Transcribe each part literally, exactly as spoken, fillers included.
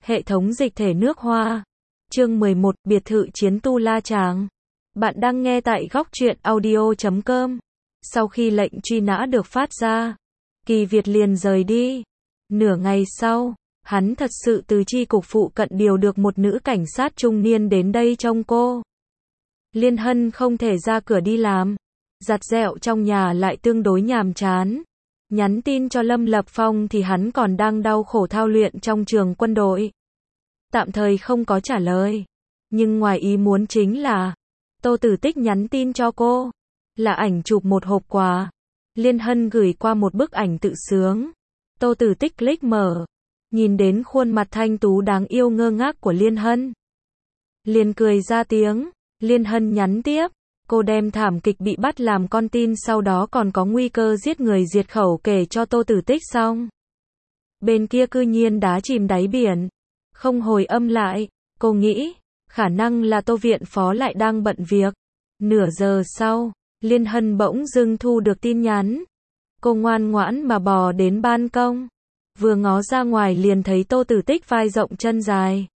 Hệ thống dịch thể nước Hoa. Chương mười một, biệt thự chiến tu La Tràng. Bạn đang nghe tại góc truyện audio chấm com. Sau khi lệnh truy nã được phát ra, Kỳ Việt liền rời đi. Nửa ngày sau, hắn thật sự từ chi cục phụ cận điều được một nữ cảnh sát trung niên đến đây trông cô. Liên Hân không thể ra cửa đi làm, giặt dẹo trong nhà lại tương đối nhàm chán. Nhắn tin cho Lâm Lập Phong thì hắn còn đang đau khổ thao luyện trong trường quân đội. Tạm thời không có trả lời. Nhưng ngoài ý muốn chính là, Tô Tử Tích nhắn tin cho cô, là ảnh chụp một hộp quà. Liên Hân gửi qua một bức ảnh tự sướng. Tô Tử Tích click mở, nhìn đến khuôn mặt thanh tú đáng yêu ngơ ngác của Liên Hân. Liền cười ra tiếng. Liên Hân nhắn tiếp, cô đem thảm kịch bị bắt làm con tin sau đó còn có nguy cơ giết người diệt khẩu kể cho Tô Tử Tích xong. Bên kia cư nhiên đá chìm đáy biển, không hồi âm lại. Cô nghĩ, khả năng là Tô viện phó lại đang bận việc. Nửa giờ sau, Liên Hân bỗng dưng thu được tin nhắn. Cô ngoan ngoãn mà bò đến ban công. Vừa ngó ra ngoài liền thấy Tô Tử Tích vai rộng chân dài,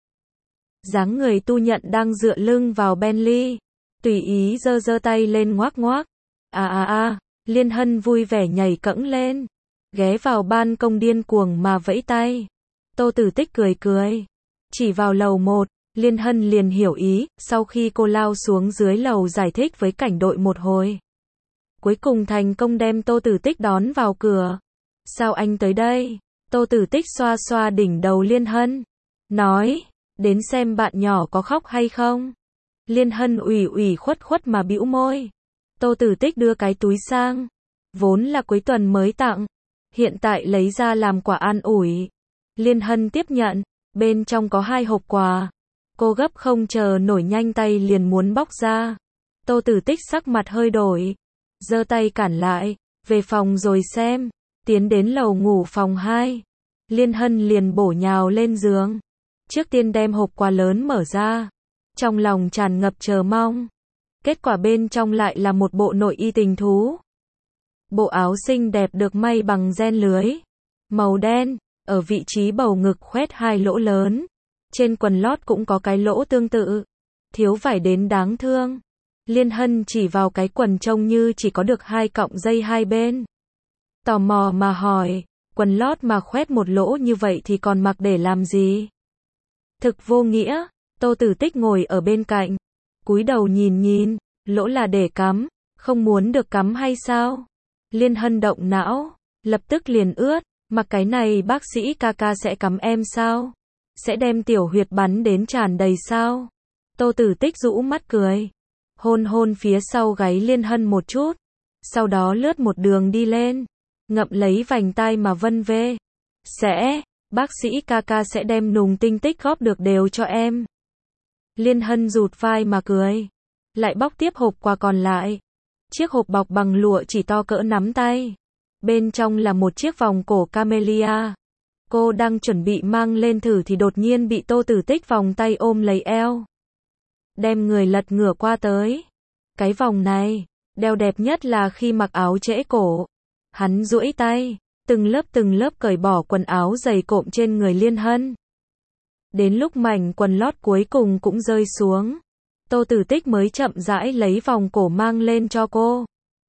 dáng người tu nhận đang dựa lưng vào Bentley, tùy ý giơ giơ tay lên ngoác ngoác. À à à, Liên Hân vui vẻ nhảy cẫng lên, ghé vào ban công điên cuồng mà vẫy tay. Tô Tử Tích cười cười, chỉ vào lầu một. Liên Hân liền hiểu ý, sau khi cô lao xuống dưới lầu giải thích với cảnh đội một hồi, cuối cùng thành công đem Tô Tử Tích đón vào cửa. Sao anh tới đây? Tô Tử Tích xoa xoa đỉnh đầu Liên Hân, nói, đến xem bạn nhỏ có khóc hay không. Liên Hân ủy ủy khuất khuất mà bĩu môi. Tô Tử Tích đưa cái túi sang, vốn là cuối tuần mới tặng, hiện tại lấy ra làm quà an ủi. Liên Hân tiếp nhận, bên trong có hai hộp quà. Cô gấp không chờ nổi nhanh tay liền muốn bóc ra. Tô Tử Tích sắc mặt hơi đổi, giơ tay cản lại, về phòng rồi xem. Tiến đến lầu ngủ phòng hai, Liên Hân liền bổ nhào lên giường. Trước tiên đem hộp quà lớn mở ra, trong lòng tràn ngập chờ mong. Kết quả bên trong lại là một bộ nội y tình thú. Bộ áo xinh đẹp được may bằng ren lưới, màu đen, ở vị trí bầu ngực khoét hai lỗ lớn. Trên quần lót cũng có cái lỗ tương tự, thiếu vải đến đáng thương. Liên Hân chỉ vào cái quần trông như chỉ có được hai cọng dây hai bên. Tò mò mà hỏi, quần lót mà khoét một lỗ như vậy thì còn mặc để làm gì? Thực vô nghĩa. Tô Tử Tích ngồi ở bên cạnh, cúi đầu nhìn nhìn, lỗ là để cắm, không muốn được cắm hay sao? Liên Hân động não, lập tức liền ướt, mặc cái này bác sĩ ca ca sẽ cắm em sao? Sẽ đem tiểu huyệt bắn đến tràn đầy sao? Tô Tử Tích rũ mắt cười, hôn hôn phía sau gáy Liên Hân một chút, sau đó lướt một đường đi lên, ngậm lấy vành tai mà vân vê. Sẽ, bác sĩ ca ca sẽ đem nùng tinh tích góp được đều cho em. Liên Hân rụt vai mà cười, lại bóc tiếp hộp quà còn lại. Chiếc hộp bọc bằng lụa chỉ to cỡ nắm tay. Bên trong là một chiếc vòng cổ camellia. Cô đang chuẩn bị mang lên thử thì đột nhiên bị Tô Tử Tích vòng tay ôm lấy eo, đem người lật ngửa qua tới. Cái vòng này, đeo đẹp nhất là khi mặc áo trễ cổ. Hắn duỗi tay, từng lớp từng lớp cởi bỏ quần áo dày cộm trên người Liên Hân. Đến lúc mảnh quần lót cuối cùng cũng rơi xuống, Tô Tử Tích mới chậm rãi lấy vòng cổ mang lên cho cô.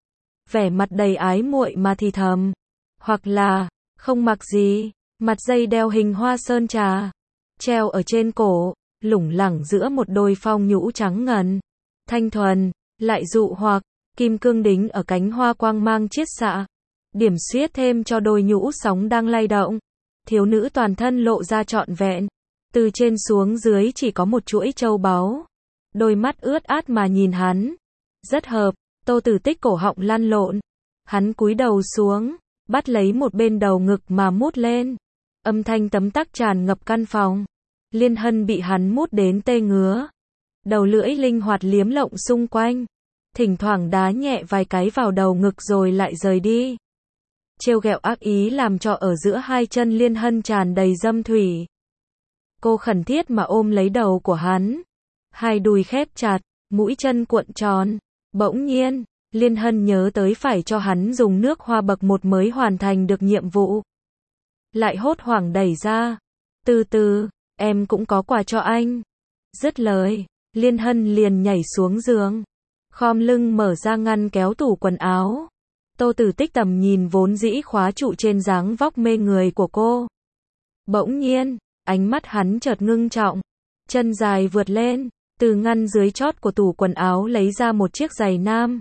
Vẻ mặt đầy ái muội mà thì thầm, hoặc là, không mặc gì, mặt dây đeo hình hoa sơn trà, treo ở trên cổ, lủng lẳng giữa một đôi phong nhũ trắng ngần, thanh thuần, lại dụ hoặc, kim cương đính ở cánh hoa quang mang chiết xạ, điểm xuyết thêm cho đôi nhũ sóng đang lay động. Thiếu nữ toàn thân lộ ra trọn vẹn, từ trên xuống dưới chỉ có một chuỗi châu báu. Đôi mắt ướt át mà nhìn hắn, rất hợp. Tô Tử Tích cổ họng lăn lộn, hắn cúi đầu xuống, bắt lấy một bên đầu ngực mà mút lên. Âm thanh tấm tắc tràn ngập căn phòng. Liên Hân bị hắn mút đến tê ngứa, đầu lưỡi linh hoạt liếm lộng xung quanh, thỉnh thoảng đá nhẹ vài cái vào đầu ngực rồi lại rời đi. Trêu ghẹo ác ý làm cho ở giữa hai chân Liên Hân tràn đầy dâm thủy. Cô khẩn thiết mà ôm lấy đầu của hắn, hai đùi khép chặt, mũi chân cuộn tròn. Bỗng nhiên, Liên Hân nhớ tới phải cho hắn dùng nước hoa bậc một mới hoàn thành được nhiệm vụ. Lại hốt hoảng đẩy ra. Từ từ, em cũng có quà cho anh. Dứt lời, Liên Hân liền nhảy xuống giường, khom lưng mở ra ngăn kéo tủ quần áo. Tô Tử Tích tầm nhìn vốn dĩ khóa trụ trên dáng vóc mê người của cô. Bỗng nhiên, ánh mắt hắn chợt ngưng trọng, chân dài vượt lên, từ ngăn dưới chót của tủ quần áo lấy ra một chiếc giày nam.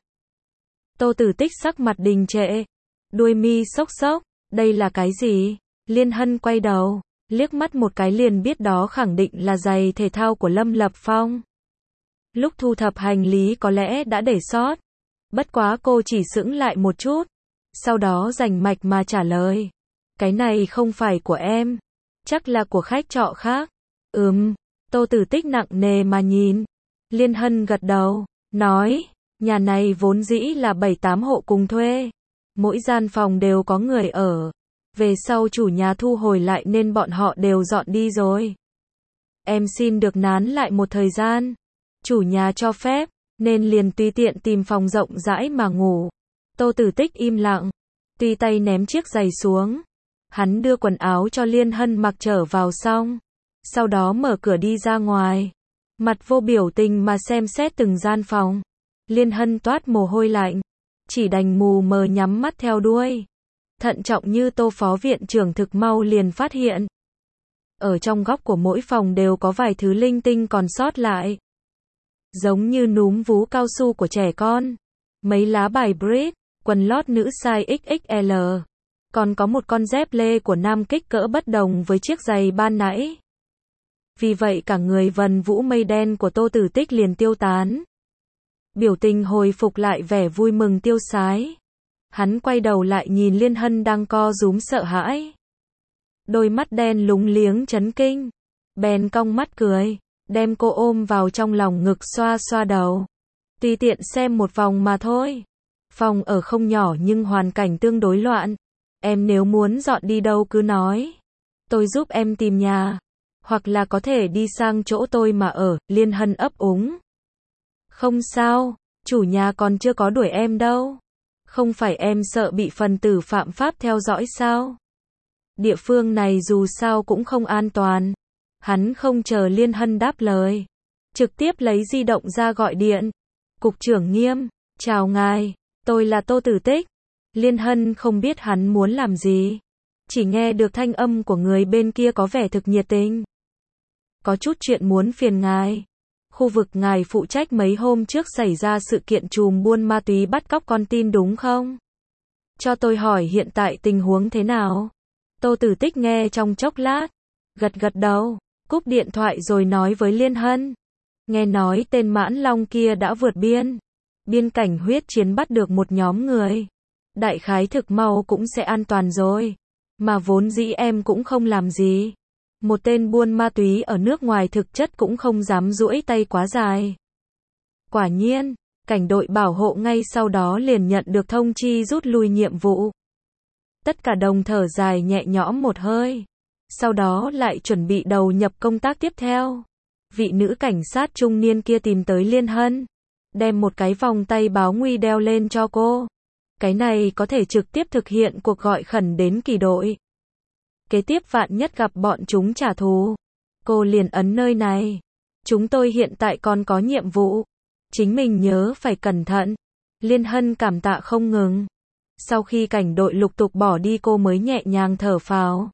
Tô Tử Tích sắc mặt đình trệ, đuôi mi xốc xốc, đây là cái gì? Liên Hân quay đầu, liếc mắt một cái liền biết đó khẳng định là giày thể thao của Lâm Lập Phong. Lúc thu thập hành lý có lẽ đã để sót, bất quá cô chỉ sững lại một chút, sau đó rành mạch mà trả lời. Cái này không phải của em, chắc là của khách trọ khác. Ừm, Tô Tử Tích nặng nề mà nhìn. Liên Hân gật đầu, nói, nhà này vốn dĩ là bảy tám hộ cùng thuê. Mỗi gian phòng đều có người ở. Về sau chủ nhà thu hồi lại nên bọn họ đều dọn đi rồi. Em xin được nán lại một thời gian. Chủ nhà cho phép, nên liền tùy tiện tìm phòng rộng rãi mà ngủ. Tô Tử Tích im lặng, tùy tay ném chiếc giày xuống. Hắn đưa quần áo cho Liên Hân mặc trở vào xong, sau đó mở cửa đi ra ngoài, mặt vô biểu tình mà xem xét từng gian phòng. Liên Hân toát mồ hôi lạnh, chỉ đành mù mờ nhắm mắt theo đuôi. Thận trọng như Tô phó viện trưởng thực mau liền phát hiện. Ở trong góc của mỗi phòng đều có vài thứ linh tinh còn sót lại. Giống như núm vú cao su của trẻ con, mấy lá bài bridge, quần lót nữ size ích ích lờ, còn có một con dép lê của nam kích cỡ bất đồng với chiếc giày ban nãy. Vì vậy cả người vần vũ mây đen của Tô Tử Tích liền tiêu tán. Biểu tình hồi phục lại vẻ vui mừng tiêu sái. Hắn quay đầu lại nhìn Liên Hân đang co rúm sợ hãi. Đôi mắt đen lúng liếng chấn kinh. Bèn cong mắt cười, đem cô ôm vào trong lòng ngực xoa xoa đầu. Tùy tiện xem một vòng mà thôi. Phòng ở không nhỏ nhưng hoàn cảnh tương đối loạn. Em nếu muốn dọn đi đâu cứ nói. Tôi giúp em tìm nhà. Hoặc là có thể đi sang chỗ tôi mà ở, Liên Hân ấp úng. Không sao, chủ nhà còn chưa có đuổi em đâu. Không phải em sợ bị phần tử phạm pháp theo dõi sao? Địa phương này dù sao cũng không an toàn. Hắn không chờ Liên Hân đáp lời, trực tiếp lấy di động ra gọi điện. Cục trưởng Nghiêm, chào ngài, tôi là Tô Tử Tích. Liên Hân không biết hắn muốn làm gì, chỉ nghe được thanh âm của người bên kia có vẻ thực nhiệt tình. Có chút chuyện muốn phiền ngài. Khu vực ngài phụ trách mấy hôm trước xảy ra sự kiện trùm buôn ma túy bắt cóc con tin đúng không? Cho tôi hỏi hiện tại tình huống thế nào? Tô Tử Tích nghe trong chốc lát, gật gật đầu, cúp điện thoại rồi nói với Liên Hân. Nghe nói tên Mãn Long kia đã vượt biên. Biên cảnh huyết chiến bắt được một nhóm người. Đại khái thực mau cũng sẽ an toàn rồi. Mà vốn dĩ em cũng không làm gì. Một tên buôn ma túy ở nước ngoài thực chất cũng không dám duỗi tay quá dài. Quả nhiên, cảnh đội bảo hộ ngay sau đó liền nhận được thông chi rút lui nhiệm vụ. Tất cả đồng thở dài nhẹ nhõm một hơi. Sau đó lại chuẩn bị đầu nhập công tác tiếp theo. Vị nữ cảnh sát trung niên kia tìm tới Liên Hân, đem một cái vòng tay báo nguy đeo lên cho cô. Cái này có thể trực tiếp thực hiện cuộc gọi khẩn đến kỳ đội. Kế tiếp vạn nhất gặp bọn chúng trả thù, cô liền ấn nơi này. Chúng tôi hiện tại còn có nhiệm vụ, chính mình nhớ phải cẩn thận. Liên Hân cảm tạ không ngừng. Sau khi cảnh đội lục tục bỏ đi cô mới nhẹ nhàng thở phào.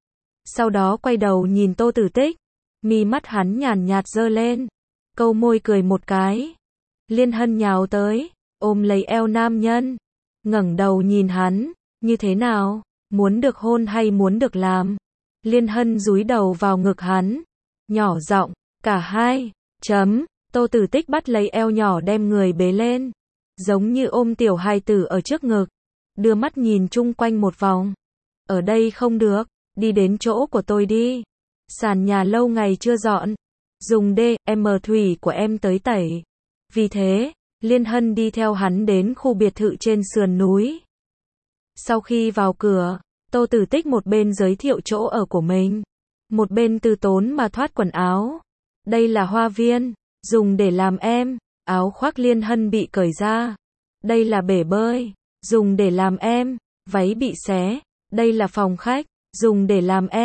Sau đó quay đầu nhìn Tô Tử Tích, mi mắt hắn nhàn nhạt giơ lên, câu môi cười một cái. Liên Hân nhào tới, ôm lấy eo nam nhân, ngẩng đầu nhìn hắn, như thế nào, muốn được hôn hay muốn được làm? Liên Hân dúi đầu vào ngực hắn, nhỏ giọng, cả hai, chấm. Tô Tử Tích bắt lấy eo nhỏ đem người bế lên, giống như ôm tiểu hài tử ở trước ngực, đưa mắt nhìn chung quanh một vòng. Ở đây không được, đi đến chỗ của tôi đi. Sàn nhà lâu ngày chưa dọn, dùng đê em thủy của em tới tẩy. Vì thế, Liên Hân đi theo hắn đến khu biệt thự trên sườn núi. Sau khi vào cửa, Tô Tử Tích một bên giới thiệu chỗ ở của mình, một bên từ tốn mà thoát quần áo. Đây là hoa viên, dùng để làm em. Áo khoác Liên Hân bị cởi ra. Đây là bể bơi, dùng để làm em. Váy bị xé. Đây là phòng khách, dùng để làm em.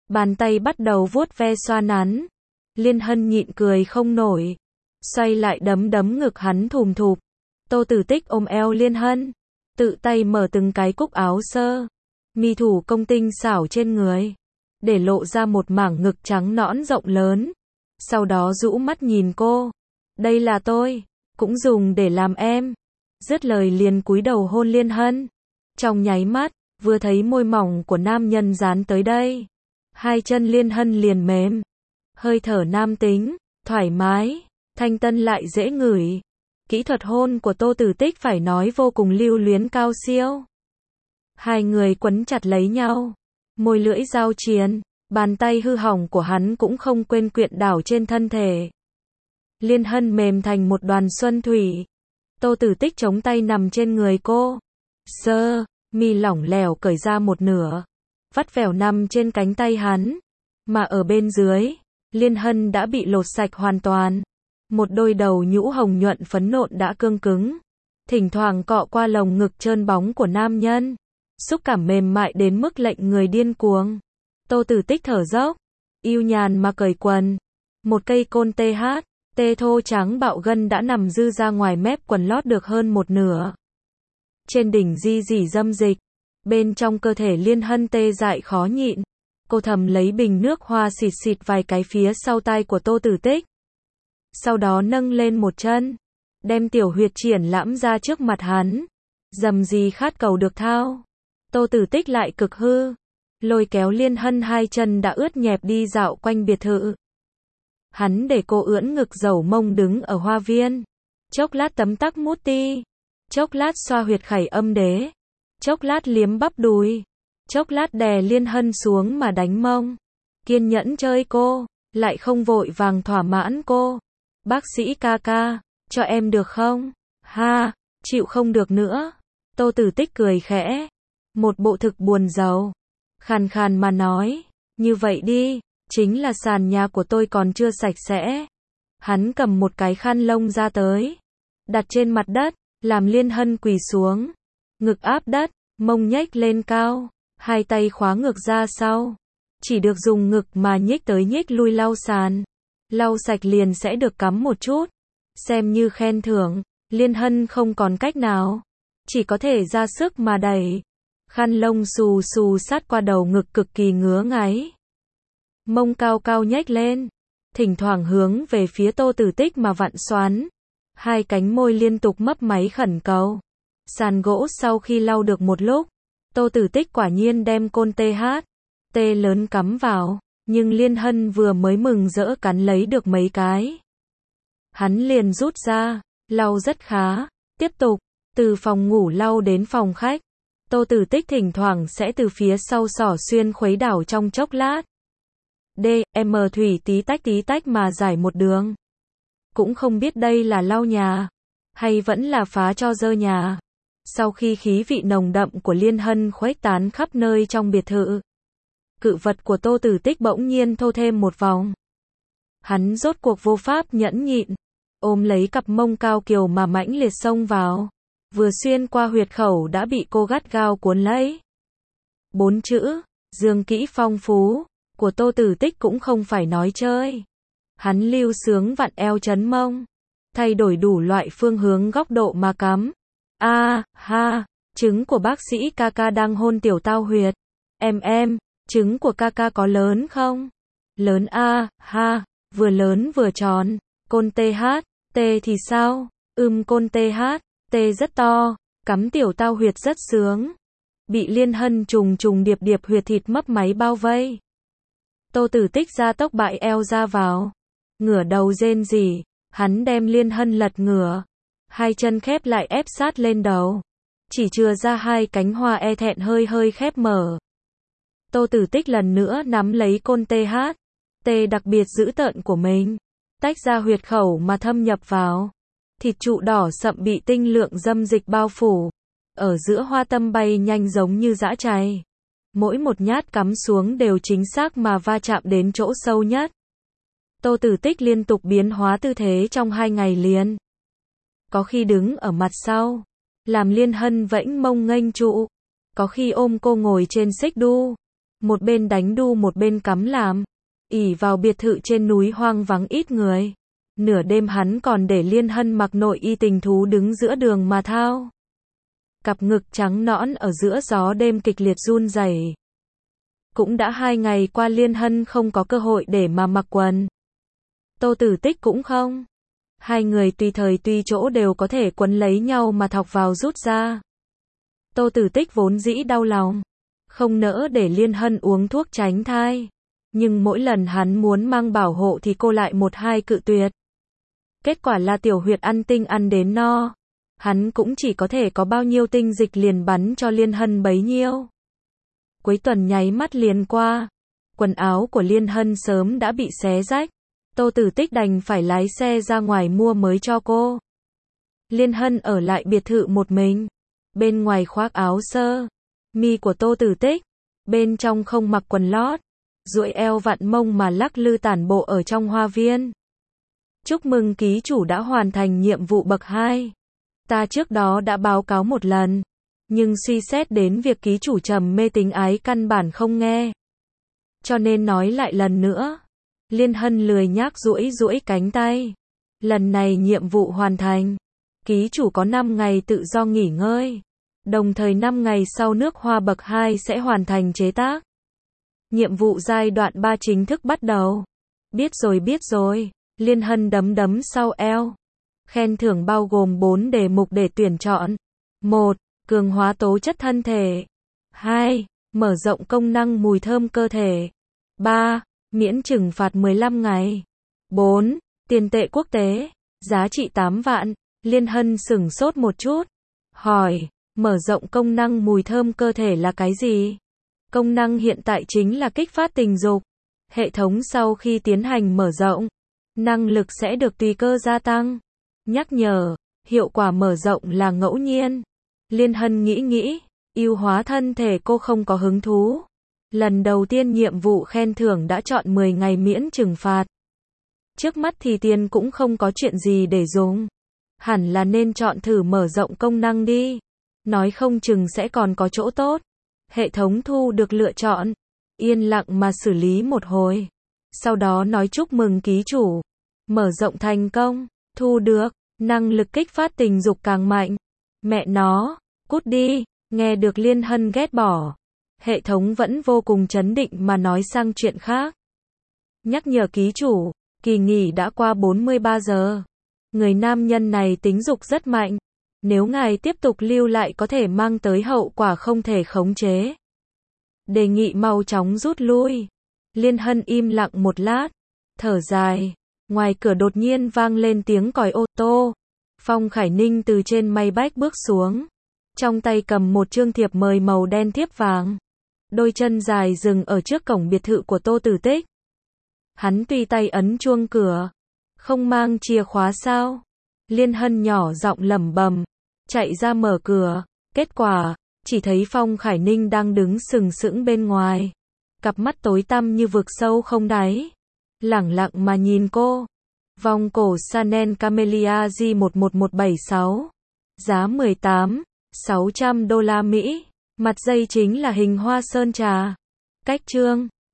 Bàn tay bắt đầu vuốt ve xoa nắn. Liên Hân nhịn cười không nổi. Xoay lại đấm đấm ngực hắn thùm thụp. Tô Tử Tích ôm eo Liên Hân. Tự tay mở từng cái cúc áo sơ. Mi thủ công tinh xảo trên người. Để lộ ra một mảng ngực trắng nõn rộng lớn. Sau đó rũ mắt nhìn cô. Đây là tôi. Cũng dùng để làm em. Dứt lời liền cúi đầu hôn Liên Hân. Trong nháy mắt, vừa thấy môi mỏng của nam nhân dán tới đây. Hai chân Liên Hân liền mềm. Hơi thở nam tính, thoải mái, thanh tân lại dễ ngửi. Kỹ thuật hôn của Tô Tử Tích phải nói vô cùng lưu luyến cao siêu. Hai người quấn chặt lấy nhau. Môi lưỡi giao chiến, bàn tay hư hỏng của hắn cũng không quên quyện đảo trên thân thể. Liên Hân mềm thành một đoàn xuân thủy. Tô Tử Tích chống tay nằm trên người cô. Sơ, mi lỏng lẻo cởi ra một nửa. Vắt vẻo nằm trên cánh tay hắn. Mà ở bên dưới, Liên Hân đã bị lột sạch hoàn toàn. Một đôi đầu nhũ hồng nhuận phấn nộn đã cương cứng. Thỉnh thoảng cọ qua lồng ngực trơn bóng của nam nhân. Xúc cảm mềm mại đến mức lệnh người điên cuồng. Tô Tử Tích thở dốc. Yêu nhàn mà cởi quần. Một cây côn tê hát. Tê thô trắng bạo gân đã nằm dư ra ngoài mép quần lót được hơn một nửa. Trên đỉnh di dỉ dâm dịch. Bên trong cơ thể Liên Hân tê dại khó nhịn. Cô thầm lấy bình nước hoa xịt xịt vài cái phía sau tai của Tô Tử Tích. Sau đó nâng lên một chân. Đem tiểu huyệt triển lãm ra trước mặt hắn. Dầm gì khát cầu được thao. Tô Tử Tích lại cực hư. Lôi kéo Liên Hân hai chân đã ướt nhẹp đi dạo quanh biệt thự. Hắn để cô ưỡn ngực dầu mông đứng ở hoa viên. Chốc lát tấm tắc mút ti. Chốc lát xoa huyệt khẩy âm đế. Chốc lát liếm bắp đùi. Chốc lát đè Liên Hân xuống mà đánh mông. Kiên nhẫn chơi cô, lại không vội vàng thỏa mãn cô. Bác sĩ ca ca, cho em được không? Ha, chịu không được nữa. Tô Tử Tích cười khẽ. Một bộ thực buồn rầu. Khàn khàn mà nói. Như vậy đi, chính là sàn nhà của tôi còn chưa sạch sẽ. Hắn cầm một cái khăn lông ra tới. Đặt trên mặt đất, làm Liên Hân quỳ xuống. Ngực áp đất, mông nhếch lên cao. Hai tay khóa ngực ra sau. Chỉ được dùng ngực mà nhích tới nhích lui lau sàn. Lau sạch liền sẽ được cắm một chút. Xem như khen thưởng. Liên Hân không còn cách nào. Chỉ có thể ra sức mà đẩy. Khăn lông xù xù sát qua đầu ngực cực kỳ ngứa ngáy. Mông cao cao nhếch lên. Thỉnh thoảng hướng về phía Tô Tử Tích mà vặn xoắn. Hai cánh môi liên tục mấp máy khẩn cầu. Sàn gỗ sau khi lau được một lúc. Tô Tử Tích quả nhiên đem côn tê hát. Tê lớn cắm vào. Nhưng Liên Hân vừa mới mừng rỡ cắn lấy được mấy cái. Hắn liền rút ra. Lau rất khá. Tiếp tục. Từ phòng ngủ lau đến phòng khách. Tô Tử Tích thỉnh thoảng sẽ từ phía sau xỏ xuyên khuấy đảo trong chốc lát. D, M thủy tí tách tí tách mà giải một đường. Cũng không biết đây là lau nhà. Hay vẫn là phá cho dơ nhà. Sau khi khí vị nồng đậm của Liên Hân khuếch tán khắp nơi trong biệt thự. Cự vật của Tô Tử Tích bỗng nhiên thô thêm một vòng. Hắn rốt cuộc vô pháp nhẫn nhịn. Ôm lấy cặp mông cao kiều mà mãnh liệt xông vào. Vừa xuyên qua huyệt khẩu đã bị cô gắt gao cuốn lấy. Bốn chữ, dương kỹ phong phú, của Tô Tử Tích cũng không phải nói chơi. Hắn lưu sướng vặn eo chấn mông. Thay đổi đủ loại phương hướng góc độ mà cắm. A, à, ha, trứng của bác sĩ ca ca đang hôn tiểu tao huyệt. Em em, trứng của ca ca có lớn không? Lớn a, à, ha, vừa lớn vừa tròn. Côn tê hát, tê thì sao? Ưm côn tê hát, tê rất to, cắm tiểu tao huyệt rất sướng. Bị Liên Hân trùng trùng điệp điệp huyệt thịt mấp máy bao vây. Tô Tử Tích ra tốc bại eo ra vào. Ngửa đầu rên rỉ, hắn đem Liên Hân lật ngửa. Hai chân khép lại ép sát lên đầu. Chỉ chừa ra hai cánh hoa e thẹn hơi hơi khép mở. Tô Tử Tích lần nữa nắm lấy côn tê hát. Tê đặc biệt dữ tợn của mình. Tách ra huyệt khẩu mà thâm nhập vào. Thịt trụ đỏ sậm bị tinh lượng dâm dịch bao phủ. Ở giữa hoa tâm bay nhanh giống như dã chày. Mỗi một nhát cắm xuống đều chính xác mà va chạm đến chỗ sâu nhất. Tô Tử Tích liên tục biến hóa tư thế trong hai ngày liền. Có khi đứng ở mặt sau, làm Liên Hân vẫy mông nghênh trụ. Có khi ôm cô ngồi trên xích đu. một bên đánh đu một bên cắm làm, ỷ vào biệt thự trên núi hoang vắng ít người. Nửa đêm hắn còn để Liên Hân mặc nội y tình thú đứng giữa đường mà thao. Cặp ngực trắng nõn ở giữa gió đêm kịch liệt run rẩy. Cũng đã hai ngày qua Liên Hân không có cơ hội để mà mặc quần. Tô Tử Tích cũng không. Hai người tùy thời tùy chỗ đều có thể quấn lấy nhau mà thọc vào rút ra. Tô Tử Tích vốn dĩ đau lòng, không nỡ để Liên Hân uống thuốc tránh thai. Nhưng mỗi lần hắn muốn mang bảo hộ thì cô lại một hai cự tuyệt. Kết quả là tiểu huyệt ăn tinh ăn đến no. Hắn cũng chỉ có thể có bao nhiêu tinh dịch liền bắn cho Liên Hân bấy nhiêu. Cuối tuần nháy mắt liền qua. Quần áo của Liên Hân sớm đã bị xé rách. Tô Tử Tích đành phải lái xe ra ngoài mua mới cho cô. Liên Hân ở lại biệt thự một mình. Bên ngoài khoác áo sơ mi của Tô Tử Tích. Bên trong không mặc quần lót. Duỗi eo vặn mông mà lắc lư tản bộ ở trong hoa viên. Chúc mừng ký chủ đã hoàn thành nhiệm vụ bậc hai. Ta trước đó đã báo cáo một lần. Nhưng suy xét đến việc ký chủ trầm mê tình ái căn bản không nghe. Cho nên nói lại lần nữa. Liên Hân lười nhác duỗi duỗi cánh tay. Lần này nhiệm vụ hoàn thành. Ký chủ có năm ngày tự do nghỉ ngơi. Đồng thời năm ngày sau nước hoa bậc hai sẽ hoàn thành chế tác. Nhiệm vụ giai đoạn ba chính thức bắt đầu. Biết rồi biết rồi. Liên Hân đấm đấm sau eo. Khen thưởng bao gồm bốn đề mục để tuyển chọn. một. Cường hóa tố chất thân thể. hai. Mở rộng công năng mùi thơm cơ thể. ba. Miễn trừng phạt mười lăm ngày. bốn. Tiền tệ quốc tế. Giá trị tám vạn. Liên Hân sửng sốt một chút. Hỏi, mở rộng công năng mùi thơm cơ thể là cái gì? Công năng hiện tại chính là kích phát tình dục. Hệ thống sau khi tiến hành mở rộng, năng lực sẽ được tùy cơ gia tăng. Nhắc nhở, hiệu quả mở rộng là ngẫu nhiên. Liên Hân nghĩ nghĩ, ưu hóa thân thể cô không có hứng thú. Lần đầu tiên nhiệm vụ khen thưởng đã chọn mười ngày miễn trừng phạt. Trước mắt thì tiền cũng không có chuyện gì để dùng. Hẳn là nên chọn thử mở rộng công năng đi. Nói không chừng sẽ còn có chỗ tốt. Hệ thống thu được lựa chọn. Yên lặng mà xử lý một hồi. Sau đó nói chúc mừng ký chủ. Mở rộng thành công. Thu được. Năng lực kích phát tình dục càng mạnh. Mẹ nó. Cút đi. Nghe được Liên Hân ghét bỏ. Hệ thống vẫn vô cùng trấn định mà nói sang chuyện khác. Nhắc nhở ký chủ. Kỳ nghỉ đã qua bốn mươi ba giờ. Người nam nhân này tính dục rất mạnh. Nếu ngài tiếp tục lưu lại có thể mang tới hậu quả không thể khống chế. Đề nghị mau chóng rút lui. Liên Hân im lặng một lát. Thở dài. Ngoài cửa đột nhiên vang lên tiếng còi ô tô. Phong Khải Ninh từ trên Maybach bước xuống. Trong tay cầm một chương thiệp mời màu đen thiếp vàng. Đôi chân dài dừng ở trước cổng biệt thự của Tô Tử Tích. Hắn tùy tay ấn chuông cửa. Không mang chìa khóa sao? Liên Hân nhỏ giọng lẩm bẩm. Chạy ra mở cửa. Kết quả, chỉ thấy Phong Khải Ninh đang đứng sừng sững bên ngoài. Cặp mắt tối tăm như vực sâu không đáy. Lẳng lặng mà nhìn cô. Vòng cổ Chanel Camellia G một một một bảy sáu. Giá mười tám nghìn sáu trăm đô la Mỹ. Mặt dây chính là hình hoa sơn trà. Cách chương